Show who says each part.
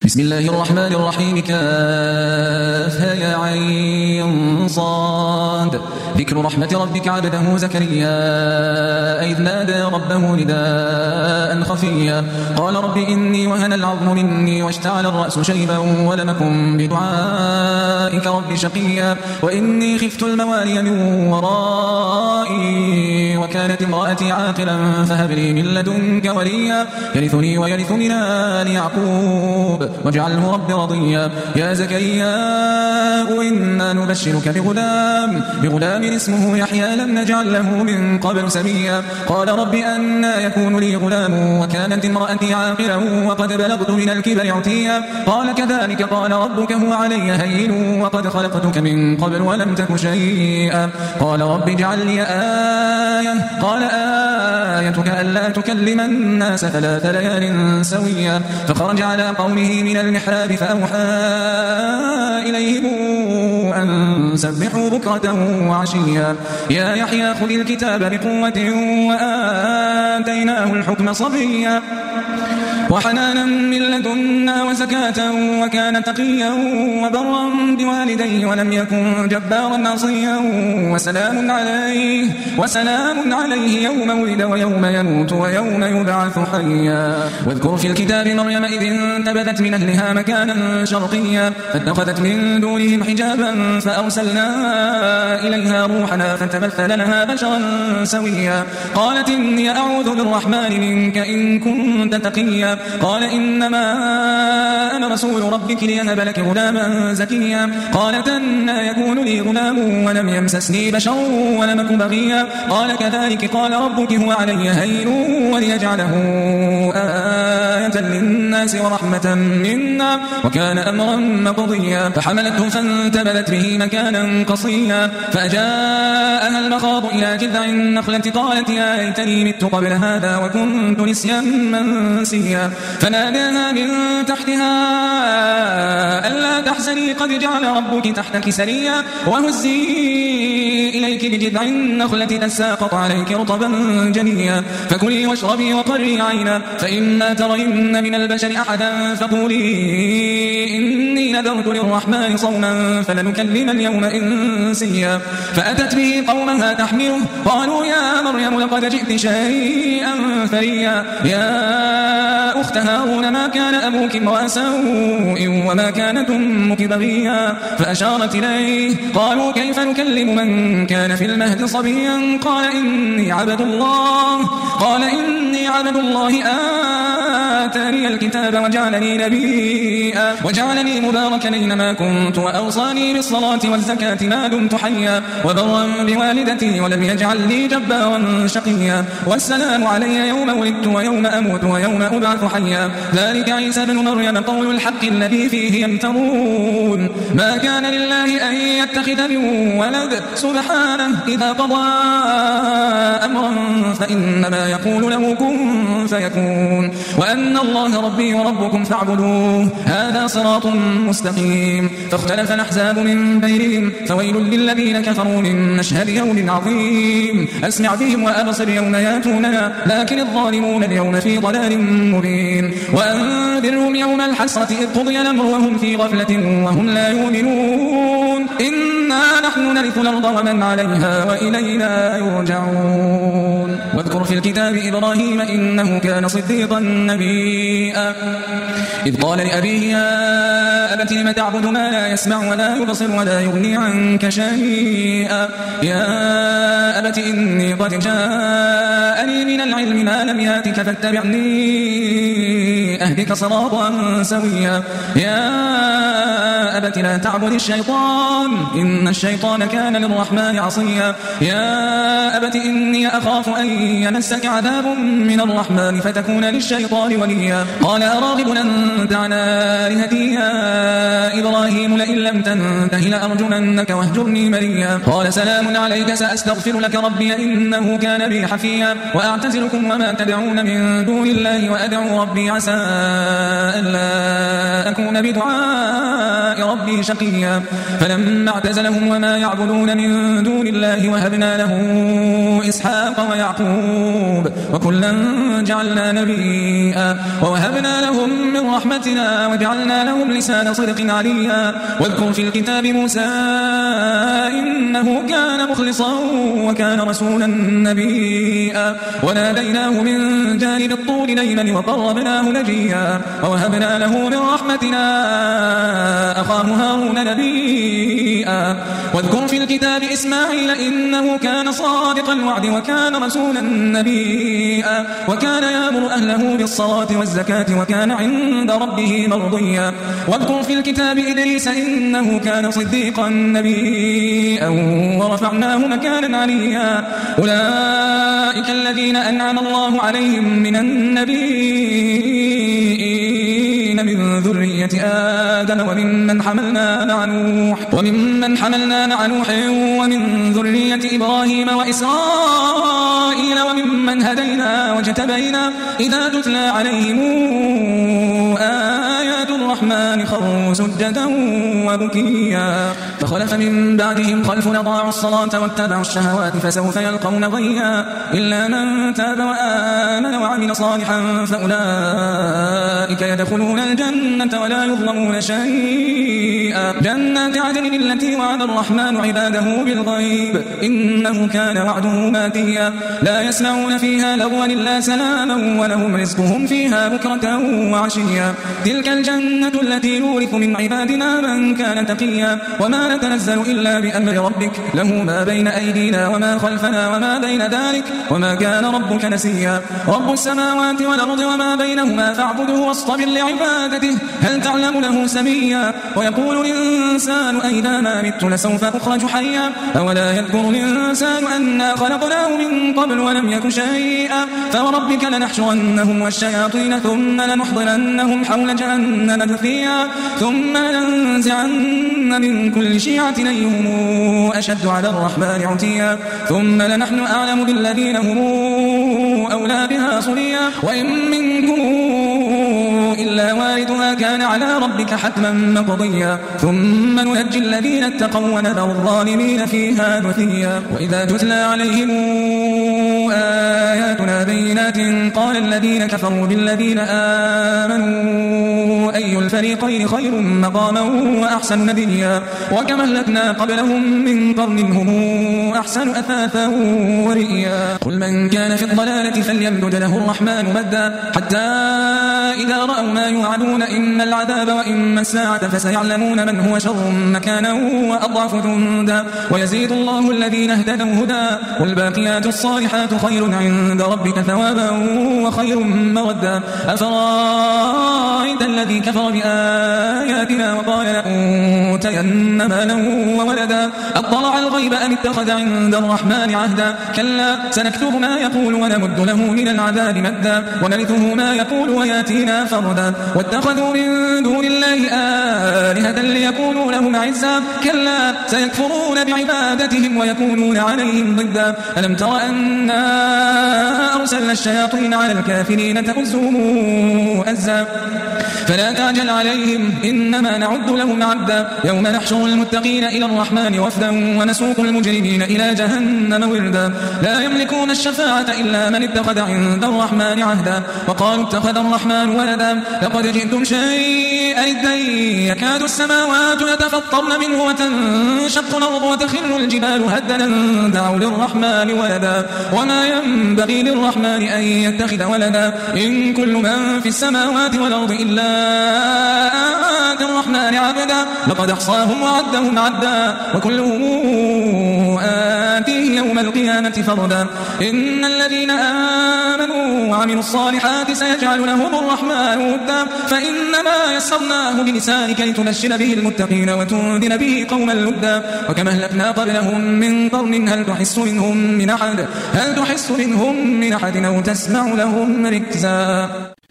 Speaker 1: بسم الله الرحمن الرحيم. كافها يا عين صاد. ذكر رحمة ربك عبده زكريا إذ نادى ربه نداء خفيا قال رب إني وهن العظم مني واشتعل الرأس شيبا ولم أكن بدعائك رب شقيا وإني خفت الموالي من ورائي وكانت امرأتي عاقلا فهب لي من لدنك وليا يرثني ويرث من آل يعقوب واجعله رب رضيا. يا زكريا إنا نبشرك بغلام اسمه يحيى لم نجعل له من قبل سميا قال رب أنى يكون لي غلام وكانت امرأتي عاقلا وقد بلغت من الكبر عتيا قال كذلك قال ربك هو علي هين وقد خلقتك من قبل ولم تك شيئا قال رب اجعل لي آية قال آيتك ألا تكلم الناس 3 ليال سويا فخرج على قومه من المحراب فأوحى إليهم أن سبحوا بكرة وعشيا يا يحيى خذ الكتاب بقوة وآتيناه الحكم صبيا وحنانا من لدنا وزكاة وكان تقيا وبرا بوالديه ولم يكن جبارا عصيا وسلام عليه يوم ولد ويوم يموت ويوم يبعث حيا. واذكر في الكتاب مريم إذ انتبذت من أهلها مكانا شرقيا فاتخذت من دونهم حجابا فأرسلنا إليها روحنا فتمثل لها بشرا سويا قالت إني أعوذ بالرحمن منك إن كنت تقيا قال إنما أنا رسول ربك ليهب لك غلاما زكيا قالت أنى يكون لي غلام ولم يمسسني بشر ولم أك بغيا قال كذلك قال ربك هو علي هين وليجعله آية للناس ورحمة منا وكان أمرا مقضيا فحملته فانتبذت به مكانا قصيا فأجاءها المخاض إلى جذع النخلة قالت يا ليتني مت قبل هذا وكنت نسيا منسيا فناداها من تحتها ألا تحزني قد جعل ربك تحتك سريا وهزي إليك بجذع النخلة تساقط عليك رطبا جنيا فكلي واشربي وقري عينا فإما ترين من البشر أحدا فقولي إني نذرت للرحمن صوما فلنكلم اليوم إنسيا فأتت به قومها تحمله قالوا يا مريم لقد جئت شيئا فريا يا أخت هارون ما كان أبوك امرأ سوء وما كانت أمك بغيا فأشارت إليه قالوا كيف نكلم من كان في المهد صبيا قال إني عبد الله آتاني الكتاب وجعلني نبيا وجعلني مباركا أينما كنت وأوصاني بالصلاة والزكاة ما دمت حيا وبرا بوالدتي ولم يجعلني جبارا شقيا والسلام علي يوم ولدت ويوم أموت ويوم أبعث حيا ذلك عيسى بن مريم قول الحق الذي فيه يمترون ما كان لله أن يتخذ من ولد سبحانه إذا قضى أمرا فإنما يقول له كن فيكون وأن الله ربي وربكم فاعبدوه هذا صراط مستقيم فاختلف الأحزاب من بينهم فويل للذين كفروا من مشهد يوم عظيم أسمع بهم وأبصر يوم ياتوننا لكن الظالمون اليوم في ضلال مبين وأنذرهم يوم الحسرة إذ قضي الأمر وهم في غفلة وهم لا يؤمنون إنا نحن نرث الأرض ومن عليها وإلينا يرجعون. واذكر في الكتاب إبراهيم إنه كان صديقا نبيا إذ قال لأبيه يا أبت لم تعبد ما لا يسمع ولا يبصر ولا يغني عنك شيئا يا أبت إني قد جاءني من العلم ما لم ياتك فاتبعني أهدك صراطا سويا يا أبت لا تعبد الشيطان إن الشيطان كان للرحمن عصيا يا أبت إني أخاف أن يمسك عذاب من الرحمن فتكون للشيطان وليا قال أراغب أنت عن آلهتي يا إبراهيم لئن لم تنته لأرجمنك واهجرني مليا قال سلام عليك سأستغفر لك ربي إنه كان بي حفيا وأعتزلكم وما تدعون من دون الله وأدعو ربي عسى ألا أكون بدعاء ربي شقيا فلما اعتزلهم وما يعبدون من دون الله وهبنا له إسحاق ويعقوب وكلا جعلنا نبيا ووهبنا لهم من رحمتنا وجعلنا لهم لسان صدق عليا واذكر في الكتاب موسى إنه كان مخلصا وكان رسولا نبيا وناديناه من جانب الطور الأيمن وقربناه نجيا ووهبنا له من رحمتنا أخاه هارون نبيا واذكر في الكتاب إسماعيل إنه كان صادق الوعد وكان رسولا نبيا وكان يأمر أهله بالصلاة والزكاة وكان عند ربه مرضيا واذكر في الكتاب إدريس إنه كان صديقا نبيا ورفعناه مكانا عليا أولئك الذين أنعم الله عليهم من النبيين من ذرية آدم وممن حملنا مع نوح ومن ذرية إبراهيم وإسرائيل وممن هدينا واجتبينا إذا تتلى عليهم آيات الرحمن خروا سجدا وبكيا فخلف من بعدهم خلف أضاعوا الصلاة واتبعوا الشهوات فسوف يلقون غيا إلا من تاب وآمن وعمل صالحا فأولئك يدخلون الجنة ولا يظلمون شيئا جنات عدن التي وعد الرحمن عباده بالغيب إنه كان وعده ماتيا لا يسمعون فيها لغوا إلا سلاما ولهم رزقهم فيها بكرة وعشيا تلك الجنة التي نورث من عبادنا من كان تقيا وما نتنزل إلا بأمر ربك له ما بين أيدينا وما خلفنا وما بين ذلك وما كان ربك نسيا رب السماوات والأرض وما بينهما فاعبده واصطبر لعبادته هل تعلم له سميا ويقول الإنسان أئذا ما مت لسوف أخرج حيا أولا يذكر الإنسان أنا خلقناه من قبل ولم يك شيئا فوربك لنحشرنهم والشياطين ثم لنحضرنهم حول جهنم جثيا ثم لننزعن من كل شيعة أيهم أشد على الرحمن عتيا ثم لنحن أعلم بالذين هم أولى بها صليا وإن منكم إلا واردها كان على ربك حتما مقضيا ثم ننجي الذين اتقوا ونذر الظالمين فيها جثيا وإذا تتلى عليهم آياتنا بينات قال الذين كفروا بالذين آمنوا أي الفريقين خير مقاما وأحسن نديا وكما أهلكنا قبلهم من قرن هم أحسن أثاثا ورئيا قل من كان في الضلالة فليمدد له الرحمن مدا حتى إذا رأوا ما يوعدون إما العذاب وإما الساعة فسيعلمون من هو شر مكانا وأضعف جندا ويزيد الله الذين اهتدوا هدى والباقيات الصالحات خير عند ربك ثوابا وخير مردا أفرأيت الذي كفر بآياتنا وقال لأوتين مالا وولدا أطلع الغيب أم اتخذ عند الرحمن عهدا كلا سنكتب ما يقول ونمد له من العذاب مدا ونرثه ما يقول وياتينا فردا واتخذوا من دون الله آلهة ليكونوا لهم عزا كلا سيكفرون بعبادتهم ويكونون عليهم ضدا ألم تر أنا أرسلنا الشياطين على الكافرين تؤزهم أزا فلا تعجل عليهم إنما نعد لهم عدا يوم نحشر المتقين إلى الرحمن وفدا ونسوق المجرمين إلى جهنم وردا لا يملكون الشفاعة إلا من اتخذ عند الرحمن عهدا وقالوا اتخذ الرحمن ولدا لقد جئتم شيئا إدا يكاد السماوات يتفطرن منه وتنشق الأرض وتخر الجبال هدا دعوا للرحمن ولدا وما ينبغي للرحمن أن يتخذ ولدا إن كل من في السماوات والأرض إلا آتي الرحمن عبدا لقد أحصاهم وعدهم عدا وكلهم آتيه يوم القيامة فردا إن الذين آمنوا وعملوا الصالحات سيجعل لهم الرحمن ودا فإنما يسرناه بلسانك لتبشر به المتقين وتنذر به قوما لدا وكما أهلكنا قبلهم من قرن هل تحس منهم من أحد أو تسمع لهم ركزا.